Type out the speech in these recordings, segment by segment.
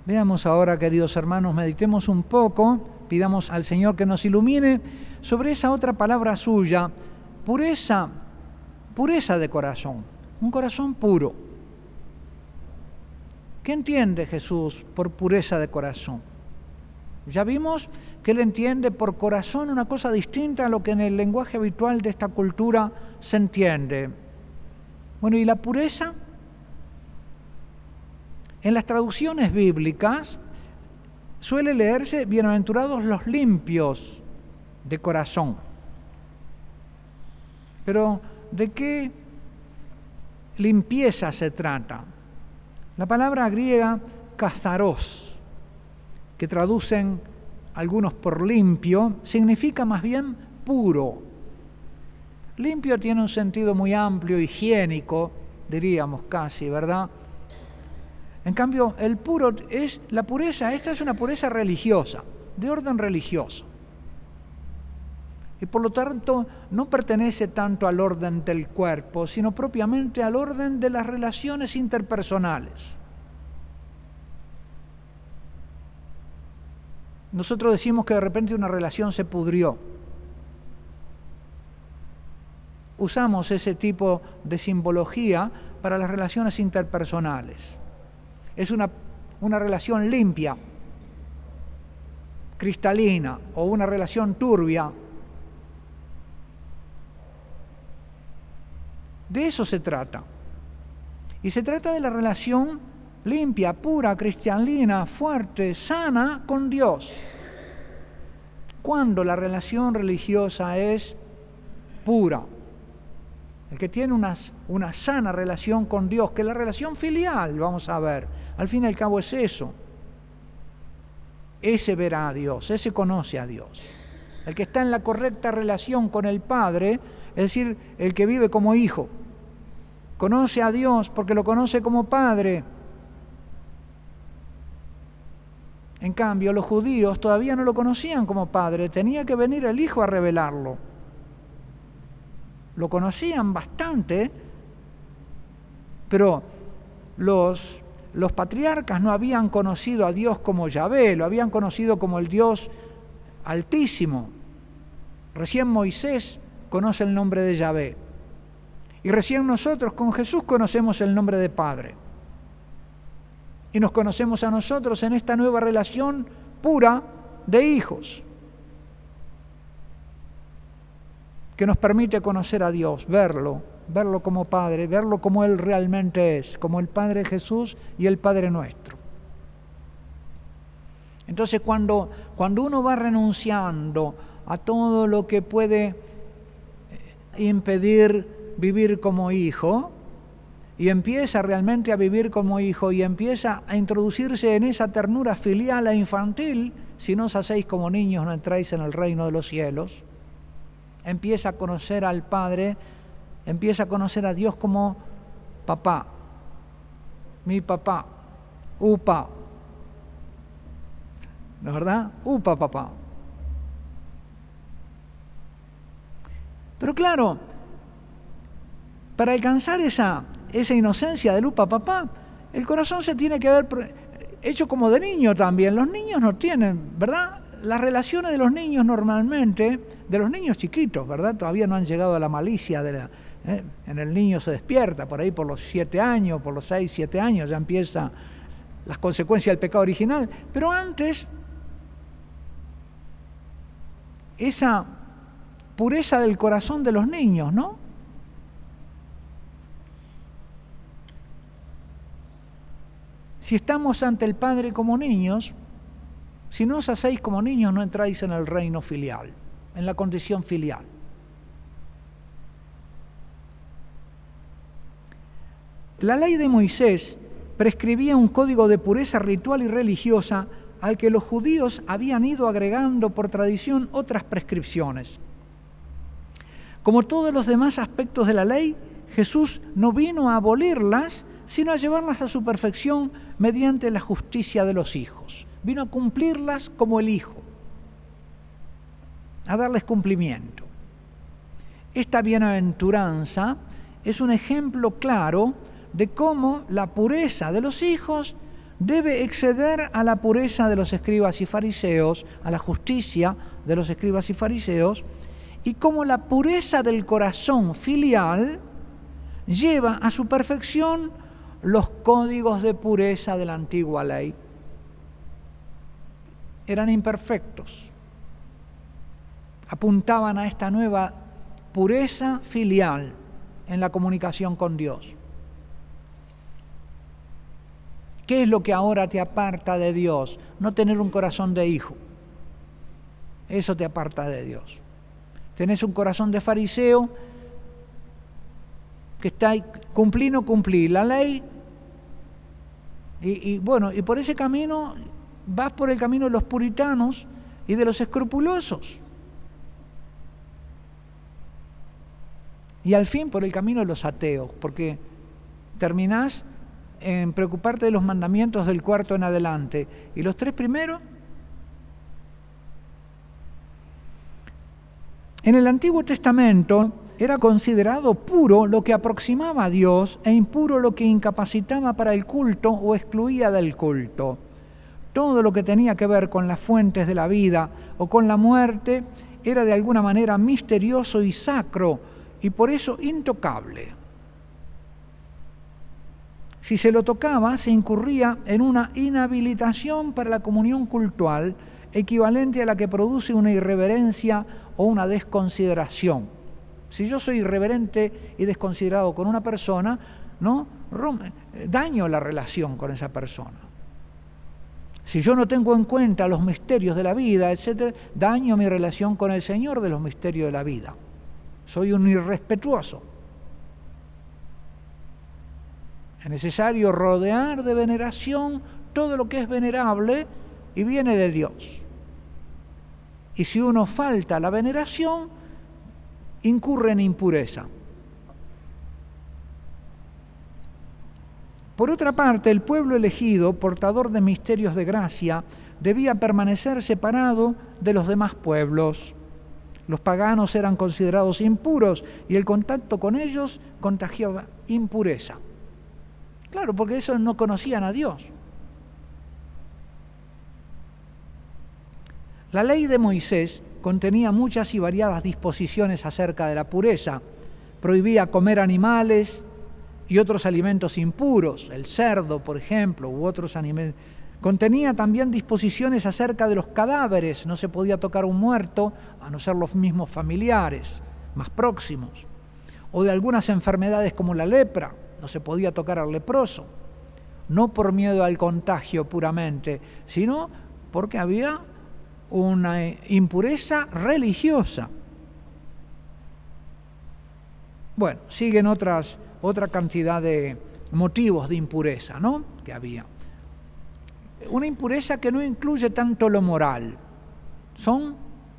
Veamos ahora, queridos hermanos, meditemos un poco, pidamos al Señor que nos ilumine sobre esa otra palabra suya, pureza, pureza de corazón, un corazón puro. ¿Qué entiende Jesús por pureza de corazón? Ya vimos que Él entiende por corazón una cosa distinta a lo que en el lenguaje habitual de esta cultura se entiende. Bueno, ¿y la pureza? En las traducciones bíblicas suele leerse bienaventurados los limpios de corazón. Pero ¿de qué limpieza se trata? La palabra griega katharos, que traducen algunos por limpio, significa más bien puro. Limpio tiene un sentido muy amplio, higiénico, diríamos casi, ¿verdad? En cambio, el puro es la pureza, esta es una pureza religiosa, de orden religioso. Y por lo tanto, no pertenece tanto al orden del cuerpo, sino propiamente al orden de las relaciones interpersonales. Nosotros decimos que de repente una relación se pudrió. Usamos ese tipo de simbología para las relaciones interpersonales. Es una relación limpia, cristalina, o una relación turbia. De eso se trata. Y se trata de la relación limpia, pura, cristalina, fuerte, sana con Dios. Cuando la relación religiosa es pura, el que tiene una sana relación con Dios, que es la relación filial, vamos a ver, al fin y al cabo es eso. Ese verá a Dios, ese conoce a Dios. El que está en la correcta relación con el Padre, es decir, el que vive como hijo, conoce a Dios porque lo conoce como Padre. En cambio, los judíos todavía no lo conocían como Padre, tenía que venir el Hijo a revelarlo. Lo conocían bastante, pero los patriarcas no habían conocido a Dios como Yahvé, lo habían conocido como el Dios Altísimo. Recién Moisés conoce el nombre de Yahvé. Y recién nosotros con Jesús conocemos el nombre de Padre. Y nos conocemos a nosotros en esta nueva relación pura de hijos, que nos permite conocer a Dios, verlo como Padre, verlo como Él realmente es, como el Padre Jesús y el Padre nuestro. Entonces, cuando uno va renunciando a todo lo que puede impedir vivir como hijo, y empieza realmente a vivir como hijo y empieza a introducirse en esa ternura filial e infantil, si no os hacéis como niños no entráis en el reino de los cielos, empieza a conocer al Padre, empieza a conocer a Dios como papá, mi papá, upa, ¿no es verdad? Upa, papá. Pero claro, para alcanzar esa inocencia del upa, papá, el corazón se tiene que haber hecho como de niño también. Los niños no tienen, ¿verdad? Las relaciones de los niños normalmente, de los niños chiquitos, ¿verdad? Todavía no han llegado a la malicia en el niño se despierta, por ahí por los 7 años, por los 6, 7 años ya empieza las consecuencias del pecado original. Pero antes, esa pureza del corazón de los niños, ¿no? Si estamos ante el Padre como niños, si no os hacéis como niños, no entráis en el reino filial, en la condición filial. La ley de Moisés prescribía un código de pureza ritual y religiosa al que los judíos habían ido agregando por tradición otras prescripciones. Como todos los demás aspectos de la ley, Jesús no vino a abolirlas, sino a llevarlas a su perfección mediante la justicia de los hijos. Vino a cumplirlas como el Hijo, a darles cumplimiento. Esta bienaventuranza es un ejemplo claro de cómo la pureza de los hijos debe exceder a la pureza de los escribas y fariseos, a la justicia de los escribas y fariseos, y como la pureza del corazón filial lleva a su perfección los códigos de pureza de la antigua ley. Eran imperfectos, apuntaban a esta nueva pureza filial en la comunicación con Dios. ¿Qué es lo que ahora te aparta de Dios? No tener un corazón de hijo. Eso te aparta de Dios. Tenés un corazón de fariseo que está ahí, cumplir o no cumplir la ley. Y por ese camino vas por el camino de los puritanos y de los escrupulosos. Y al fin por el camino de los ateos, porque terminás en preocuparte de los mandamientos del cuarto en adelante. ¿Y los 3 primeros? En el Antiguo Testamento era considerado puro lo que aproximaba a Dios e impuro lo que incapacitaba para el culto o excluía del culto. Todo lo que tenía que ver con las fuentes de la vida o con la muerte era de alguna manera misterioso y sacro y por eso intocable. Si se lo tocaba, se incurría en una inhabilitación para la comunión cultual equivalente a la que produce una irreverencia o una desconsideración. Si yo soy irreverente y desconsiderado con una persona, ¿no? Daño la relación con esa persona. Si yo no tengo en cuenta los misterios de la vida, etc., daño mi relación con el Señor de los misterios de la vida. Soy un irrespetuoso. Es necesario rodear de veneración todo lo que es venerable y viene de Dios. Y si uno falta a la veneración, incurre en impureza. Por otra parte, el pueblo elegido, portador de misterios de gracia, debía permanecer separado de los demás pueblos. Los paganos eran considerados impuros y el contacto con ellos contagiaba impureza. Claro, porque esos no conocían a Dios. La ley de Moisés contenía muchas y variadas disposiciones acerca de la pureza. Prohibía comer animales y otros alimentos impuros, el cerdo, por ejemplo, u otros animales. Contenía también disposiciones acerca de los cadáveres. No se podía tocar un muerto, a no ser los mismos familiares más próximos. O de algunas enfermedades como la lepra. No se podía tocar al leproso, no por miedo al contagio puramente, sino porque había una impureza religiosa. Bueno, siguen otra cantidad de motivos de impureza, ¿no? Que había. Una impureza que no incluye tanto lo moral. Son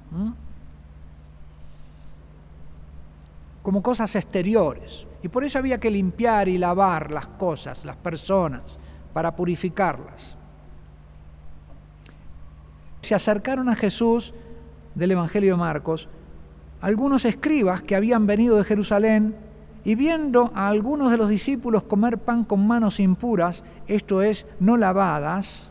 como cosas exteriores. Y por eso había que limpiar y lavar las cosas, las personas, para purificarlas. Se acercaron a Jesús del Evangelio de Marcos algunos escribas que habían venido de Jerusalén y viendo a algunos de los discípulos comer pan con manos impuras, esto es, no lavadas,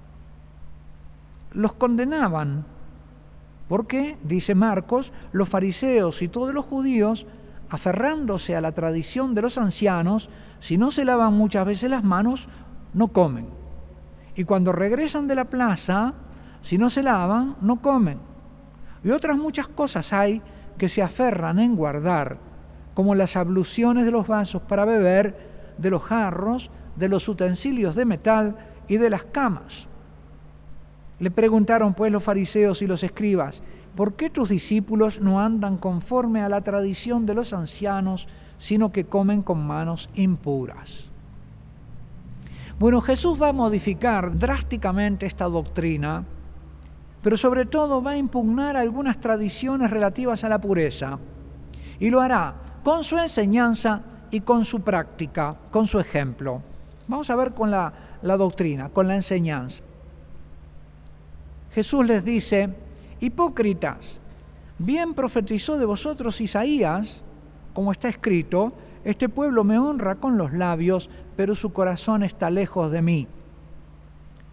los condenaban. Porque, dice Marcos, los fariseos y todos los judíos, aferrándose a la tradición de los ancianos, si no se lavan muchas veces las manos, no comen. Y cuando regresan de la plaza, si no se lavan, no comen. Y otras muchas cosas hay que se aferran en guardar, como las abluciones de los vasos para beber, de los jarros, de los utensilios de metal y de las camas. Le preguntaron pues los fariseos y los escribas: ¿por qué tus discípulos no andan conforme a la tradición de los ancianos, sino que comen con manos impuras? Bueno, Jesús va a modificar drásticamente esta doctrina, pero sobre todo va a impugnar algunas tradiciones relativas a la pureza, y lo hará con su enseñanza y con su práctica, con su ejemplo. Vamos a ver con la doctrina, con la enseñanza. Jesús les dice: hipócritas, bien profetizó de vosotros Isaías, como está escrito: este pueblo me honra con los labios, pero su corazón está lejos de mí.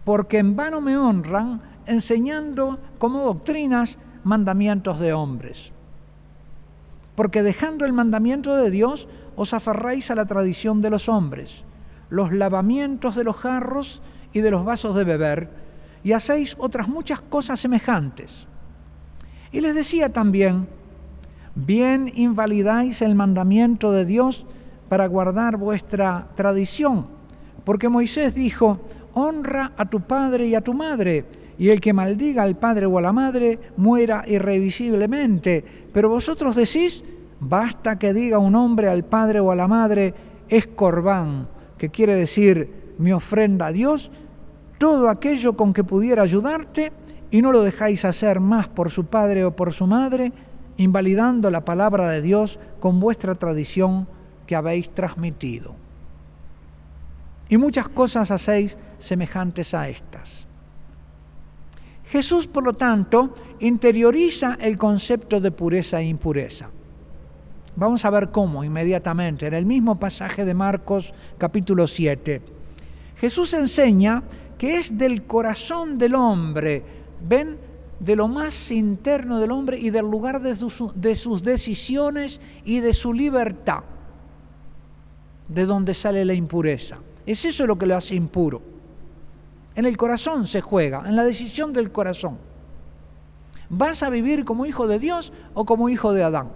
porque en vano me honran, enseñando como doctrinas mandamientos de hombres. Porque dejando el mandamiento de Dios, os aferráis a la tradición de los hombres, los lavamientos de los jarros y de los vasos de beber, y hacéis otras muchas cosas semejantes. Y les decía también, bien invalidáis el mandamiento de Dios para guardar vuestra tradición, porque Moisés dijo, honra a tu padre y a tu madre, y el que maldiga al padre o a la madre muera irrevisiblemente. Pero vosotros decís, basta que diga un hombre al padre o a la madre, es corbán, que quiere decir mi ofrenda a Dios, todo aquello con que pudiera ayudarte, y no lo dejáis hacer más por su padre o por su madre, invalidando la palabra de Dios con vuestra tradición que habéis transmitido. Y muchas cosas hacéis semejantes a estas. Jesús, por lo tanto, interioriza el concepto de pureza e impureza. Vamos a ver cómo inmediatamente, en el mismo pasaje de Marcos capítulo 7. Jesús enseña que es del corazón del hombre, ven, de lo más interno del hombre y del lugar de sus decisiones y de su libertad, de donde sale la impureza. Es eso lo que lo hace impuro. En el corazón se juega, en la decisión del corazón. ¿Vas a vivir como hijo de Dios o como hijo de Adán?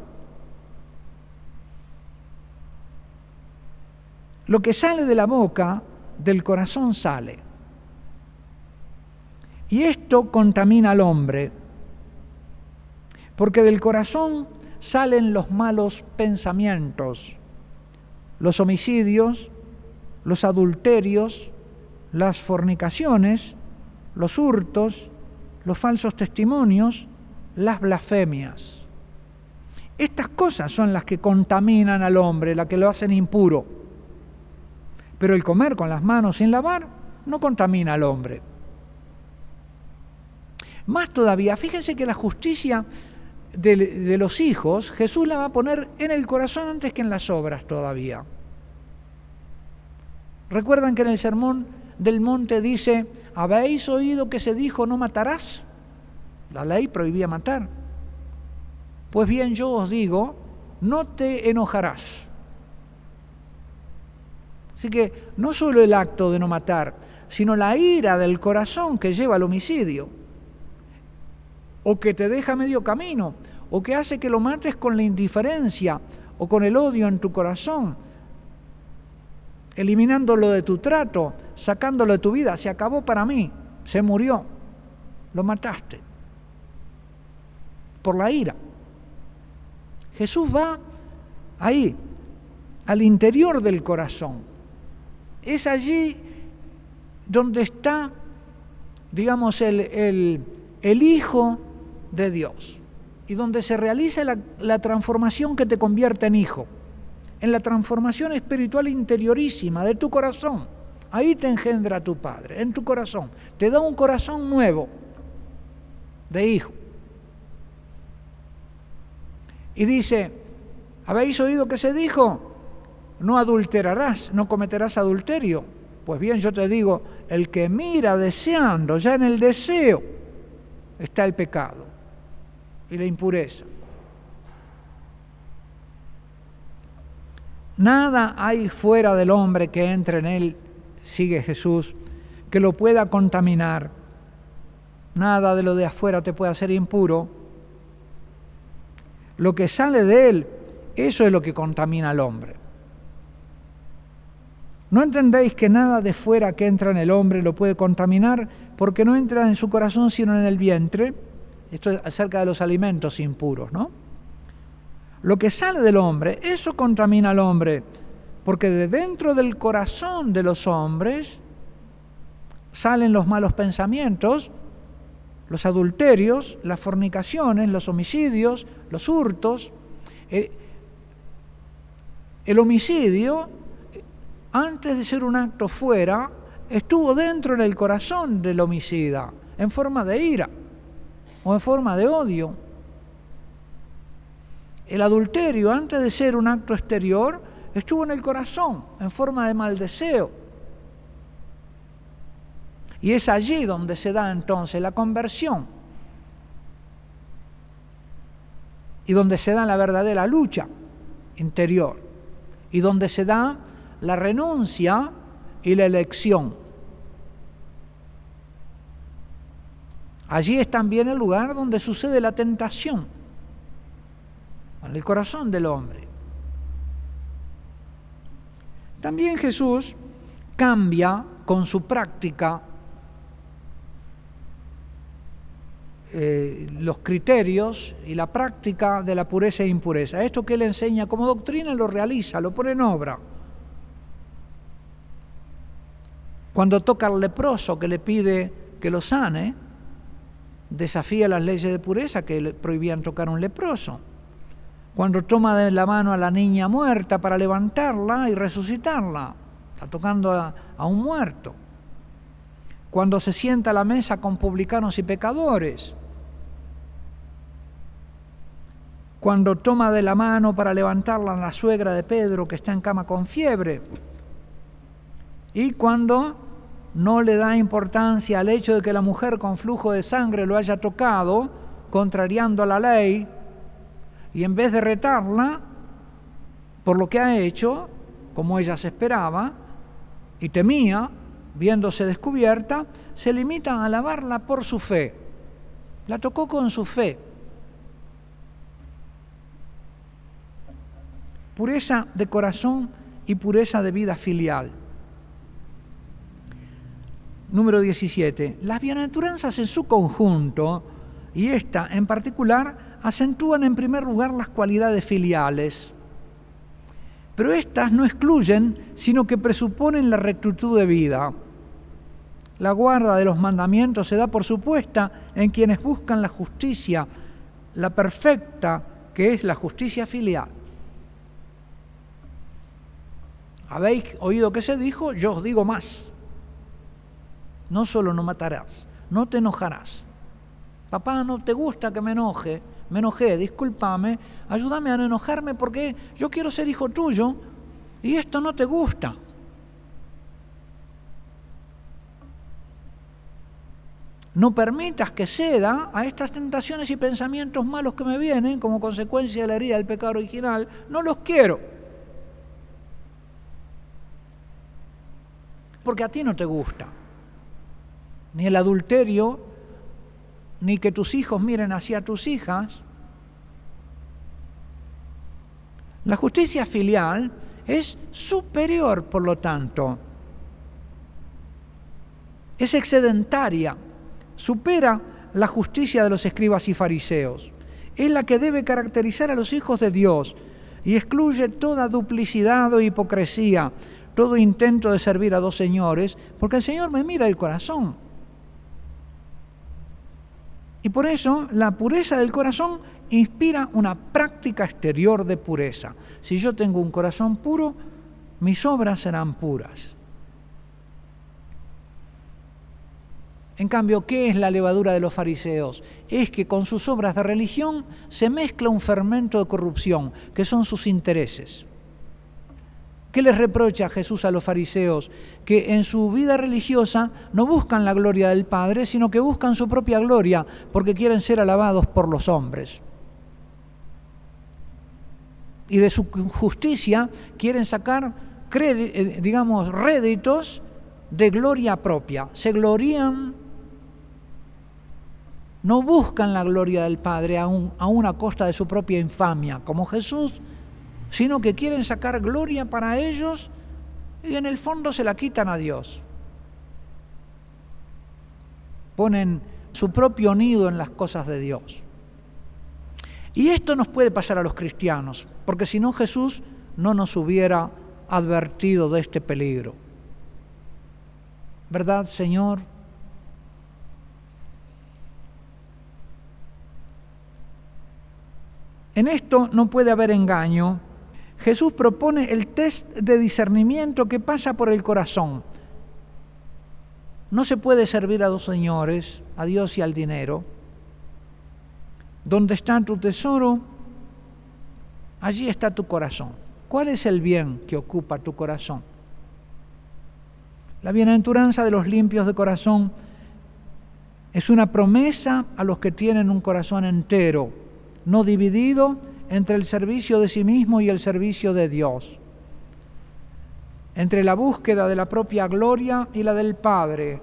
Lo que sale de la boca, del corazón sale. Y esto contamina al hombre, porque del corazón salen los malos pensamientos, los homicidios, los adulterios, las fornicaciones, los hurtos, los falsos testimonios, las blasfemias. Estas cosas son las que contaminan al hombre, las que lo hacen impuro. Pero el comer con las manos sin lavar no contamina al hombre. Más todavía, fíjense que la justicia de los hijos, Jesús la va a poner en el corazón antes que en las obras todavía. ¿Recuerdan que en el Sermón del Monte dice, ¿habéis oído que se dijo no matarás? La ley prohibía matar. Pues bien, yo os digo, no te enojarás. Así que no solo el acto de no matar, sino la ira del corazón que lleva al homicidio, o que te deja medio camino, o que hace que lo mates con la indiferencia o con el odio en tu corazón, eliminándolo de tu trato, sacándolo de tu vida. Se acabó para mí, se murió, lo mataste por la ira. Jesús va ahí, al interior del corazón. Es allí donde está, digamos, el Hijo de Dios, y donde se realiza la transformación que te convierte en hijo, en la transformación espiritual interiorísima de tu corazón. Ahí te engendra tu Padre, en tu corazón. Te da un corazón nuevo, de hijo. Y dice, ¿habéis oído que se dijo? No adulterarás, no cometerás adulterio. Pues bien, yo te digo, el que mira deseando, ya en el deseo, está el pecado y la impureza. Nada hay fuera del hombre que entre en él, sigue Jesús, que lo pueda contaminar. Nada de lo de afuera te puede hacer impuro. Lo que sale de él, eso es lo que contamina al hombre. ¿No entendéis que nada de fuera que entra en el hombre lo puede contaminar, porque no entra en su corazón sino en el vientre? Esto es acerca de los alimentos impuros, ¿no? Lo que sale del hombre, eso contamina al hombre, porque de dentro del corazón de los hombres salen los malos pensamientos, los adulterios, las fornicaciones, los homicidios, los hurtos. El homicidio, antes de ser un acto fuera, estuvo dentro del corazón del homicida, en forma de ira o en forma de odio. El adulterio, antes de ser un acto exterior, estuvo en el corazón, en forma de mal deseo. Y es allí donde se da entonces la conversión y donde se da la verdadera lucha interior y donde se da la renuncia y la elección. Allí es también el lugar donde sucede la tentación, en el corazón del hombre. También Jesús cambia con su práctica los criterios y la práctica de la pureza e impureza. Esto que él enseña como doctrina lo realiza, lo pone en obra. Cuando toca al leproso que le pide que lo sane, desafía las leyes de pureza que le prohibían tocar a un leproso. Cuando toma de la mano a la niña muerta para levantarla y resucitarla, está tocando a un muerto. Cuando se sienta a la mesa con publicanos y pecadores. Cuando toma de la mano para levantarla a la suegra de Pedro que está en cama con fiebre. Y cuando no le da importancia al hecho de que la mujer con flujo de sangre lo haya tocado, contrariando a la ley, y en vez de retarla por lo que ha hecho, como ella se esperaba y temía, viéndose descubierta, se limita a alabarla por su fe. La tocó con su fe. Pureza de corazón y pureza de vida filial. Número 17. Las bienaventuranzas en su conjunto, y esta en particular, acentúan en primer lugar las cualidades filiales. Pero estas no excluyen, sino que presuponen la rectitud de vida. La guarda de los mandamientos se da por supuesta en quienes buscan la justicia, la perfecta, que es la justicia filial. ¿Habéis oído que se dijo? Yo os digo más. No solo no matarás, no te enojarás. Papá, no te gusta que me enojé, discúlpame, ayúdame a no enojarme porque yo quiero ser hijo tuyo y esto no te gusta. No permitas que ceda a estas tentaciones y pensamientos malos que me vienen como consecuencia de la herida del pecado original. No los quiero. Porque a ti no te gusta. Ni el adulterio, ni que tus hijos miren hacia tus hijas. La justicia filial es superior, por lo tanto. Es excedentaria, supera la justicia de los escribas y fariseos. Es la que debe caracterizar a los hijos de Dios y excluye toda duplicidad o hipocresía, todo intento de servir a dos señores, porque el Señor me mira el corazón. Y por eso la pureza del corazón inspira una práctica exterior de pureza. Si yo tengo un corazón puro, mis obras serán puras. En cambio, ¿qué es la levadura de los fariseos? Es que con sus obras de religión se mezcla un fermento de corrupción, que son sus intereses. ¿Qué les reprocha Jesús a los fariseos? Que en su vida religiosa no buscan la gloria del Padre, sino que buscan su propia gloria, porque quieren ser alabados por los hombres. Y de su justicia quieren sacar, réditos de gloria propia. Se glorían, no buscan la gloria del Padre aún a costa de su propia infamia, como Jesús, sino que quieren sacar gloria para ellos y en el fondo se la quitan a Dios. Ponen su propio nido en las cosas de Dios. Y esto nos puede pasar a los cristianos, porque si no Jesús no nos hubiera advertido de este peligro. ¿Verdad, Señor? En esto no puede haber engaño. Jesús propone el test de discernimiento que pasa por el corazón. No se puede servir a dos señores, a Dios y al dinero. Donde está tu tesoro, allí está tu corazón. ¿Cuál es el bien que ocupa tu corazón? La bienaventuranza de los limpios de corazón es una promesa a los que tienen un corazón entero, no dividido entre el servicio de sí mismo y el servicio de Dios, entre la búsqueda de la propia gloria y la del Padre,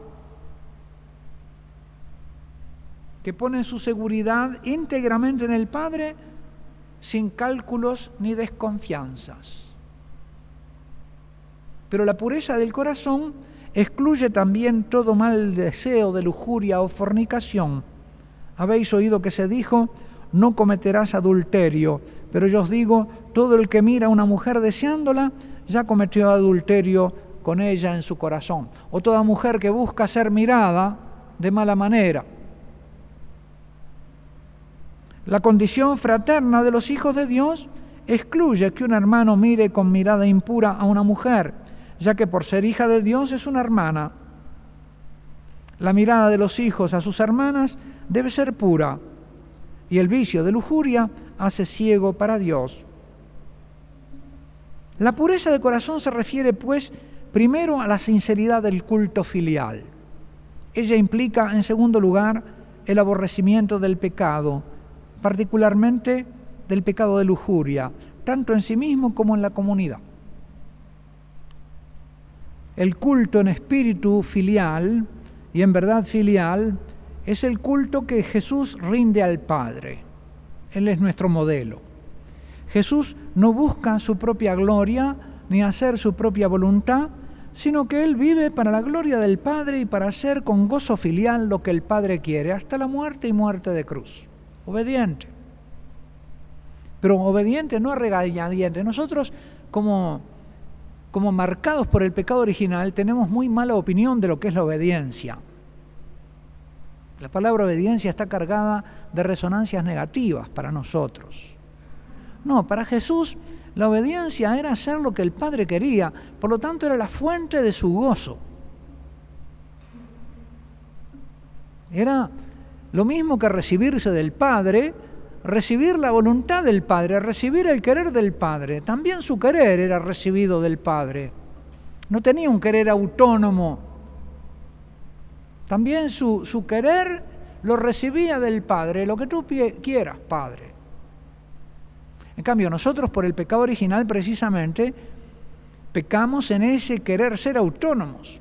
que pone su seguridad íntegramente en el Padre sin cálculos ni desconfianzas. Pero la pureza del corazón excluye también todo mal deseo de lujuria o fornicación. Habéis oído que se dijo: no cometerás adulterio, pero yo os digo, todo el que mira a una mujer deseándola, ya cometió adulterio con ella en su corazón. O toda mujer que busca ser mirada de mala manera. La condición fraterna de los hijos de Dios excluye que un hermano mire con mirada impura a una mujer, ya que por ser hija de Dios es una hermana. La mirada de los hijos a sus hermanas debe ser pura, y el vicio de lujuria hace ciego para Dios. La pureza de corazón se refiere, pues, primero a la sinceridad del culto filial. Ella implica, en segundo lugar, el aborrecimiento del pecado, particularmente del pecado de lujuria, tanto en sí mismo como en la comunidad. El culto en espíritu filial y en verdad filial es el culto que Jesús rinde al Padre. Él es nuestro modelo. Jesús no busca su propia gloria ni hacer su propia voluntad, sino que Él vive para la gloria del Padre y para hacer con gozo filial lo que el Padre quiere, hasta la muerte y muerte de cruz. Obediente. Pero obediente, no a regañadientes. Nosotros, como marcados por el pecado original, tenemos muy mala opinión de lo que es la obediencia. La palabra obediencia está cargada de resonancias negativas para nosotros. No, para Jesús la obediencia era hacer lo que el Padre quería, por lo tanto era la fuente de su gozo. Era lo mismo que recibirse del Padre, recibir la voluntad del Padre, recibir el querer del Padre. También su querer era recibido del Padre. No tenía un querer autónomo. También su querer lo recibía del Padre, lo que tú quieras, Padre. En cambio, nosotros por el pecado original precisamente pecamos en ese querer ser autónomos.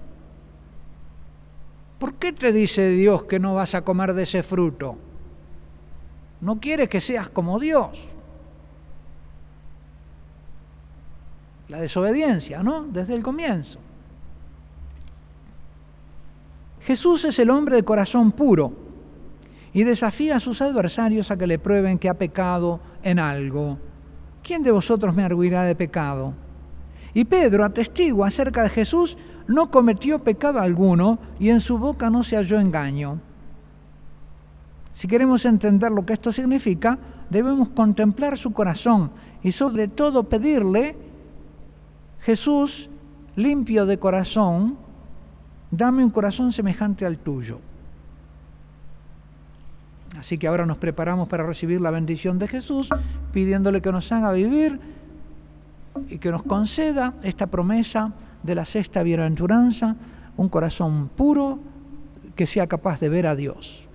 ¿Por qué te dice Dios que no vas a comer de ese fruto? No quiere que seas como Dios. La desobediencia, ¿no? Desde el comienzo. Jesús es el hombre de corazón puro y desafía a sus adversarios a que le prueben que ha pecado en algo. ¿Quién de vosotros me arguirá de pecado? Y Pedro, atestigua acerca de Jesús, no cometió pecado alguno y en su boca no se halló engaño. Si queremos entender lo que esto significa, debemos contemplar su corazón y sobre todo pedirle: Jesús, limpio de corazón, dame un corazón semejante al tuyo. Así que ahora nos preparamos para recibir la bendición de Jesús, pidiéndole que nos haga vivir y que nos conceda esta promesa de la sexta bienaventuranza, un corazón puro que sea capaz de ver a Dios.